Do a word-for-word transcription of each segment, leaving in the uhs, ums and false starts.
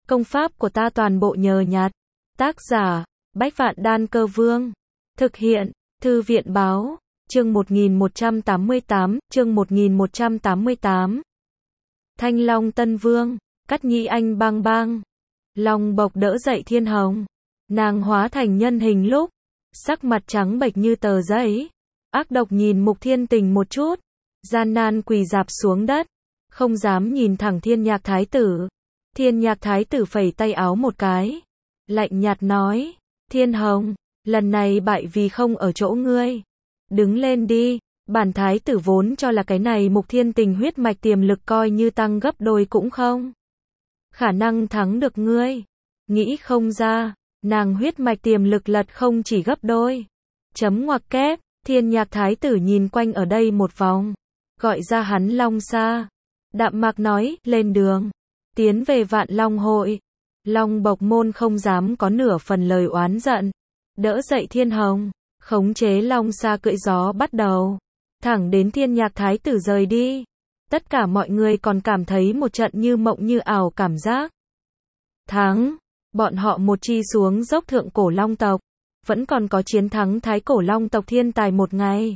Công pháp của ta toàn bộ nhờ nhặt. Tác giả, Bách Vạn Đan Cơ Vương. Thực hiện, Thư viện Báo. Chương một nghìn một trăm tám mươi tám, chương một nghìn một trăm tám mươi tám. Thanh Long Tân Vương, Cắt Nhĩ Anh bang bang. Long bộc đỡ dậy Thiên Hồng. Nàng hóa thành nhân hình lúc, sắc mặt trắng bệch như tờ giấy. Ác độc nhìn Mục Thiên Tình một chút, gian nan quỳ rạp xuống đất, không dám nhìn thẳng Thiên Nhạc Thái tử. Thiên Nhạc Thái tử phẩy tay áo một cái, lạnh nhạt nói, Thiên Hồng, lần này bại vì không ở chỗ ngươi. Đứng lên đi, bản thái tử vốn cho là cái này Mục Thiên Tình huyết mạch tiềm lực coi như tăng gấp đôi cũng không khả năng thắng được ngươi. Nghĩ không ra, nàng huyết mạch tiềm lực lật không chỉ gấp đôi. Chấm ngoặc kép, Thiên Nhạc Thái tử nhìn quanh ở đây một vòng, gọi ra hắn Long Sa. Đạm mạc nói, lên đường, tiến về Vạn Long hội. Long bộc môn không dám có nửa phần lời oán giận, đỡ dậy Thiên Hồng, khống chế Long Sa cưỡi gió bắt đầu, thẳng đến Thiên Nhạc Thái tử rời đi. Tất cả mọi người còn cảm thấy một trận như mộng như ảo cảm giác. Thắng, bọn họ một chi xuống dốc thượng cổ Long tộc, vẫn còn có chiến thắng Thái cổ Long tộc thiên tài một ngày.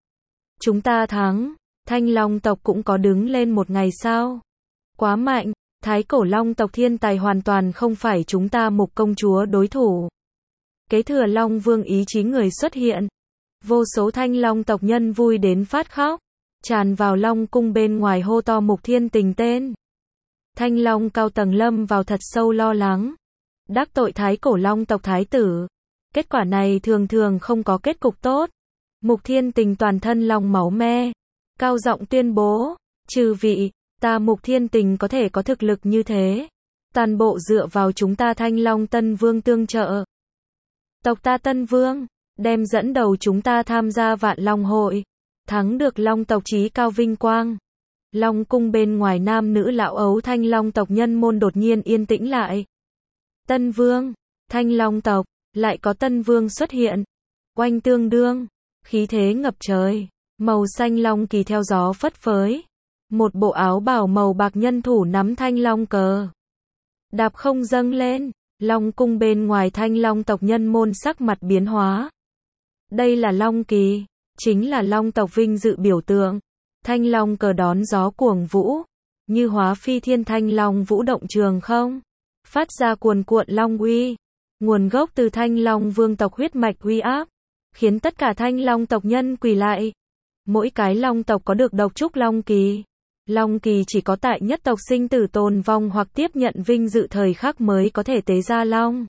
Chúng ta thắng, Thanh Long tộc cũng có đứng lên một ngày sao? Quá mạnh, Thái cổ Long tộc thiên tài hoàn toàn không phải chúng ta Mục công chúa đối thủ. Kế thừa Long Vương ý chí người xuất hiện, vô số Thanh Long tộc nhân vui đến phát khóc, tràn vào Long cung bên ngoài hô to Mục Thiên Tình tên. Thanh Long cao tầng lâm vào thật sâu lo lắng, đắc tội Thái cổ Long tộc thái tử. Kết quả này thường thường không có kết cục tốt. Mục Thiên Tình toàn thân long máu me, cao giọng tuyên bố, chư vị, ta Mục Thiên Tình có thể có thực lực như thế, toàn bộ dựa vào chúng ta Thanh Long Tân Vương tương trợ. Tộc ta Tân Vương, đem dẫn đầu chúng ta tham gia Vạn Long hội, thắng được Long tộc chí cao vinh quang. Long cung bên ngoài nam nữ lão ấu Thanh Long tộc nhân môn đột nhiên yên tĩnh lại. Tân Vương, Thanh Long tộc, lại có Tân Vương xuất hiện. Oanh tương đương, khí thế ngập trời, màu xanh long kỳ theo gió phất phới. Một bộ áo bào màu bạc nhân thủ nắm Thanh Long cờ, đạp không dâng lên. Long cung bên ngoài Thanh Long tộc nhân môn sắc mặt biến hóa. Đây là Long kỳ, chính là Long tộc vinh dự biểu tượng. Thanh Long cờ đón gió cuồng vũ, như hóa phi thiên Thanh Long vũ động trường không, phát ra cuồn cuộn long uy, nguồn gốc từ Thanh Long vương tộc huyết mạch uy áp, khiến tất cả Thanh Long tộc nhân quỳ lại. Mỗi cái Long tộc có được độc trúc Long kỳ. Long kỳ chỉ có tại nhất tộc sinh tử tồn vong hoặc tiếp nhận vinh dự thời khắc mới có thể tế ra Long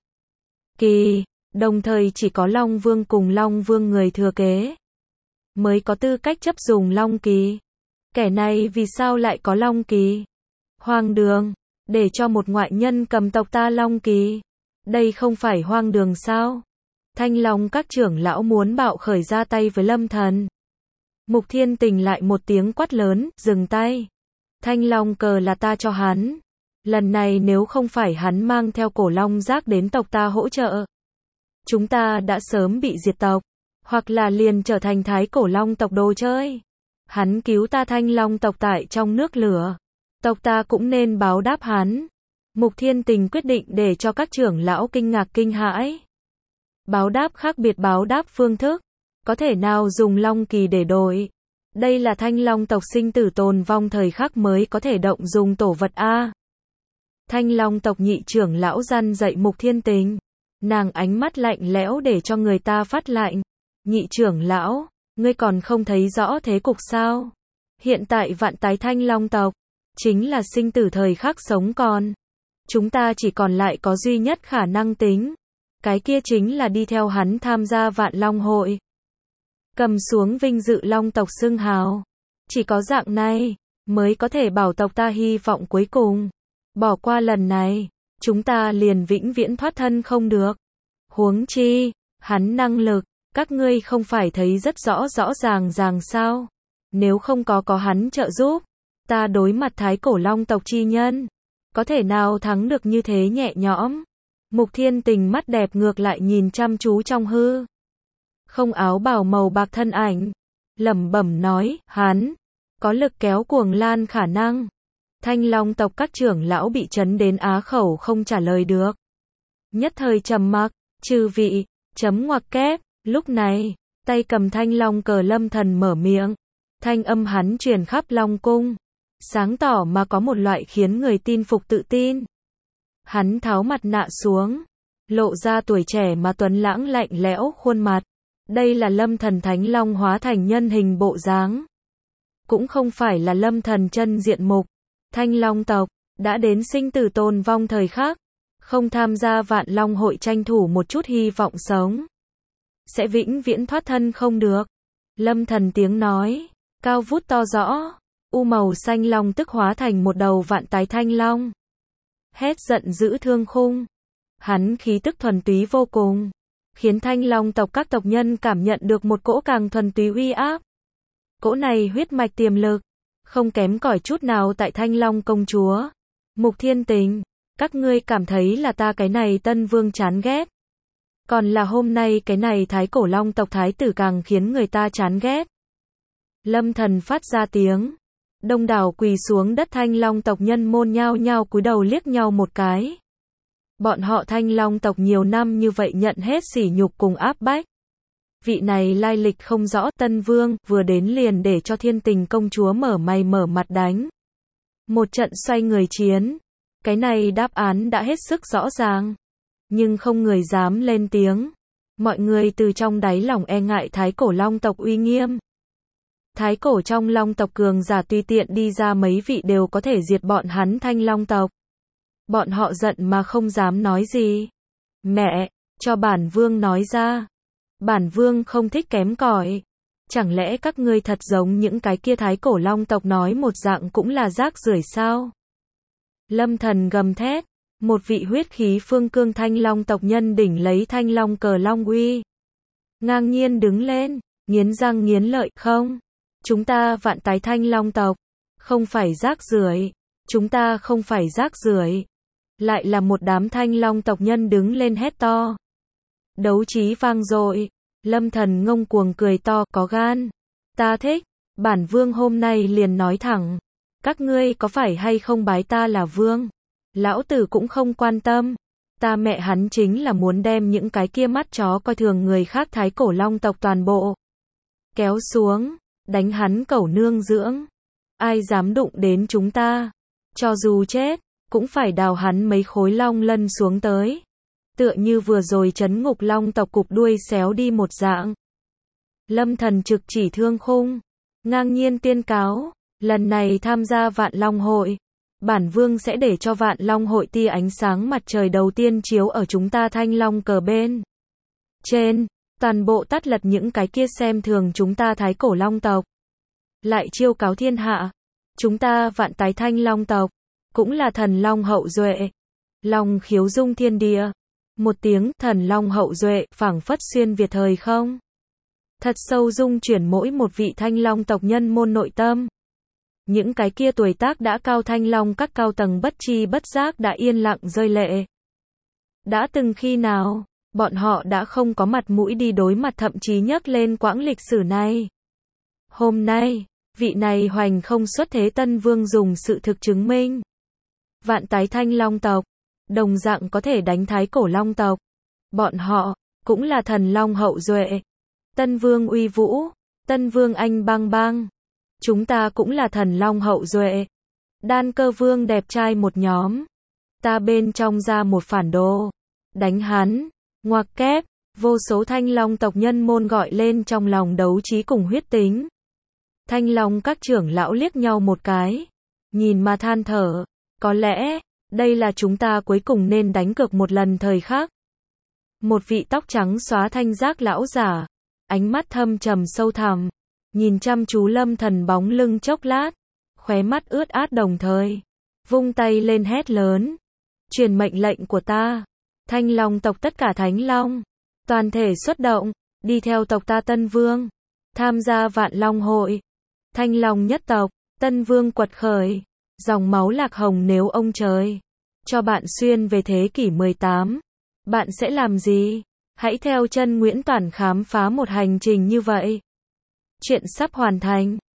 kỳ, đồng thời chỉ có Long Vương cùng Long Vương người thừa kế mới có tư cách chấp dùng Long kỳ. Kẻ này vì sao lại có Long kỳ? Hoang đường, để cho một ngoại nhân cầm tộc ta Long kỳ. Đây không phải hoang đường sao? Thanh Long các trưởng lão muốn bạo khởi ra tay với Lâm Thần. Mục Thiên Tình lại một tiếng quát lớn, dừng tay. Thanh Long cờ là ta cho hắn. Lần này nếu không phải hắn mang theo cổ Long giác đến tộc ta hỗ trợ, chúng ta đã sớm bị diệt tộc, hoặc là liền trở thành Thái cổ Long tộc đồ chơi. Hắn cứu ta Thanh Long tộc tại trong nước lửa, tộc ta cũng nên báo đáp hắn. Mục Thiên Tình quyết định để cho các trưởng lão kinh ngạc kinh hãi. Báo đáp khác biệt báo đáp phương thức, có thể nào dùng Long kỳ để đổi. Đây là Thanh Long tộc sinh tử tồn vong thời khắc mới có thể động dùng tổ vật A. Thanh Long tộc nhị trưởng lão răn dậy Mục Thiên Tình. Nàng ánh mắt lạnh lẽo để cho người ta phát lạnh. Nhị trưởng lão, ngươi còn không thấy rõ thế cục sao? Hiện tại vạn tái Thanh Long tộc, chính là sinh tử thời khắc sống còn. Chúng ta chỉ còn lại có duy nhất khả năng tính. Cái kia chính là đi theo hắn tham gia Vạn Long hội. Cầm xuống vinh dự Long tộc xưng hào. Chỉ có dạng này, mới có thể bảo tộc ta hy vọng cuối cùng. Bỏ qua lần này, chúng ta liền vĩnh viễn thoát thân không được. Huống chi, hắn năng lực, các ngươi không phải thấy rất rõ rõ ràng ràng sao? Nếu không có có hắn trợ giúp, ta đối mặt Thái cổ Long tộc chi nhân, có thể nào thắng được như thế nhẹ nhõm? Mục Thiên Tình mắt đẹp ngược lại nhìn chăm chú trong hư không áo bào màu bạc thân ảnh, lẩm bẩm nói, hắn có lực kéo cuồng lan khả năng. Thanh Long tộc các trưởng lão bị chấn đến á khẩu không trả lời được. Nhất thời trầm mặc, chư vị, chấm ngoặc kép, lúc này, tay cầm thanh long cờ Lâm Thần mở miệng. Thanh âm hắn truyền khắp Long cung, sáng tỏ mà có một loại khiến người tin phục tự tin. Hắn tháo mặt nạ xuống, lộ ra tuổi trẻ mà tuấn lãng lạnh lẽo khuôn mặt. Đây là Lâm Thần Thánh Long hóa thành nhân hình bộ dáng. Cũng không phải là Lâm Thần chân diện mục. Thanh Long tộc đã đến sinh tử tồn vong thời khắc, không tham gia Vạn Long hội tranh thủ một chút hy vọng sống, sẽ vĩnh viễn thoát thân không được. Lâm Thần tiếng nói cao vút to rõ, u màu xanh long tức hóa thành một đầu vạn tái thanh long, hét giận dữ thương khung. Hắn khí tức thuần túy vô cùng, khiến Thanh Long tộc các tộc nhân cảm nhận được một cỗ càng thuần túy uy áp. Cỗ này huyết mạch tiềm lực, không kém cỏi chút nào tại Thanh Long công chúa. Mục Thiên Tình, các ngươi cảm thấy là ta cái này tân vương chán ghét. Còn là hôm nay cái này thái cổ long tộc thái tử càng khiến người ta chán ghét. Lâm Thần phát ra tiếng. Đông đảo quỳ xuống đất Thanh Long tộc nhân môn nhao nhao cúi đầu liếc nhau một cái. Bọn họ Thanh Long tộc nhiều năm như vậy nhận hết sỉ nhục cùng áp bách. Vị này lai lịch không rõ tân vương vừa đến liền để cho Thiên Tình công chúa mở mày mở mặt đánh. Một trận xoay người chiến. Cái này đáp án đã hết sức rõ ràng. Nhưng không người dám lên tiếng. Mọi người từ trong đáy lòng e ngại thái cổ long tộc uy nghiêm. Thái cổ trong long tộc cường giả tùy tiện đi ra mấy vị đều có thể diệt bọn hắn Thanh Long tộc. Bọn họ giận mà không dám nói gì. Mẹ, cho bản vương nói ra. Bản vương không thích kém cỏi. Chẳng lẽ các ngươi thật giống những cái kia thái cổ long tộc nói một dạng cũng là rác rưởi sao? Lâm Thần gầm thét. Một vị huyết khí phương cương Thanh Long tộc nhân đỉnh lấy thanh long cờ long uy. Ngang nhiên đứng lên, nghiến răng nghiến lợi, không. Chúng ta vạn tái Thanh Long tộc, không phải rác rưởi. Chúng ta không phải rác rưởi. Lại là một đám Thanh Long tộc nhân đứng lên hét to. Đấu trí vang dội. Lâm Thần ngông cuồng cười to, có gan. Ta thích. Bản vương hôm nay liền nói thẳng. Các ngươi có phải hay không bái ta là vương? Lão tử cũng không quan tâm. Ta mẹ hắn chính là muốn đem những cái kia mắt chó coi thường người khác thái cổ long tộc toàn bộ kéo xuống, đánh hắn cẩu nương dưỡng. Ai dám đụng đến chúng ta, cho dù chết, cũng phải đào hắn mấy khối long lân xuống tới. Tựa như vừa rồi trấn ngục long tộc cục đuôi xéo đi một dạng. Lâm Thần trực chỉ thương khung, ngang nhiên tuyên cáo, lần này tham gia Vạn Long hội. Bản vương sẽ để cho Vạn Long hội tia ánh sáng mặt trời đầu tiên chiếu ở chúng ta Thanh Long cờ bên trên, toàn bộ tắt lật những cái kia xem thường chúng ta thái cổ long tộc. Lại chiêu cáo thiên hạ, chúng ta vạn tái Thanh Long tộc, cũng là thần long hậu duệ. Long khiếu dung thiên địa. Một tiếng thần long hậu duệ phảng phất xuyên việt thời không. Thật sâu dung chuyển mỗi một vị Thanh Long tộc nhân môn nội tâm. Những cái kia tuổi tác đã cao Thanh Long các cao tầng bất chi bất giác đã yên lặng rơi lệ. Đã từng khi nào, bọn họ đã không có mặt mũi đi đối mặt thậm chí nhắc lên quãng lịch sử này. Hôm nay, vị này hoành không xuất thế tân vương dùng sự thực chứng minh. Vạn tái Thanh Long tộc, đồng dạng có thể đánh thái cổ long tộc. Bọn họ, cũng là thần long hậu duệ. Tân vương uy vũ, tân vương anh bang bang. Chúng ta cũng là thần long hậu duệ. Đan Cơ vương đẹp trai một nhóm. Ta bên trong ra một phản đồ. Đánh hắn. Ngoặc kép. Vô số Thanh Long tộc nhân môn gọi lên trong lòng đấu trí cùng huyết tính. Thanh Long các trưởng lão liếc nhau một cái. Nhìn mà than thở. Có lẽ, đây là chúng ta cuối cùng nên đánh cược một lần thời khắc. Một vị tóc trắng xóa thanh giác lão giả. Ánh mắt thâm trầm sâu thẳm. Nhìn chăm chú Lâm Thần bóng lưng chốc lát, khóe mắt ướt át đồng thời, vung tay lên hét lớn, truyền mệnh lệnh của ta, Thanh Long tộc tất cả Thánh Long, toàn thể xuất động, đi theo tộc ta Tân Vương, tham gia Vạn Long hội, Thanh Long nhất tộc, Tân Vương quật khởi, dòng máu lạc hồng nếu ông trời, cho bạn xuyên về thế kỷ mười tám, bạn sẽ làm gì? Hãy theo chân Nguyễn Toản khám phá một hành trình như vậy. Chuyện sắp hoàn thành.